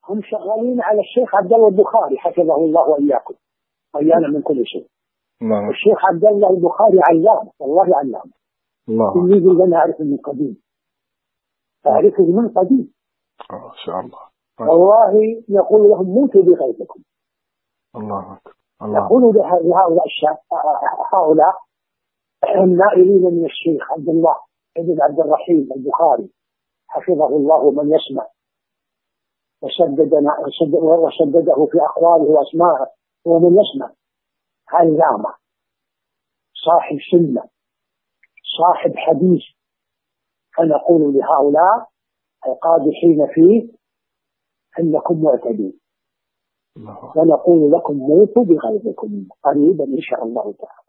هم شغالين على الشيخ عبد الله البخاري حفظه الله وإياكم وإيانا من كل شيء. الشيخ عبد الله البخاري علام، والله علام. تلميذ لنا أعرفه من قديم، أعرفه من قديم. ما شاء الله. والله يقول لهم موتوا بغيظكم. الله يقول هؤلاء النائلين من الشيخ عبد الله بن عبد الرحيم البخاري حفظه الله من يسمع وشدده في أقواله وأسماعه، ومن يسمع علامة صاحب سنة صاحب حديث. فنقول لهؤلاء القادحين فيه أنكم معتدين، ونقول لكم موتوا بغيظكم قريبا إن شاء الله تعالى.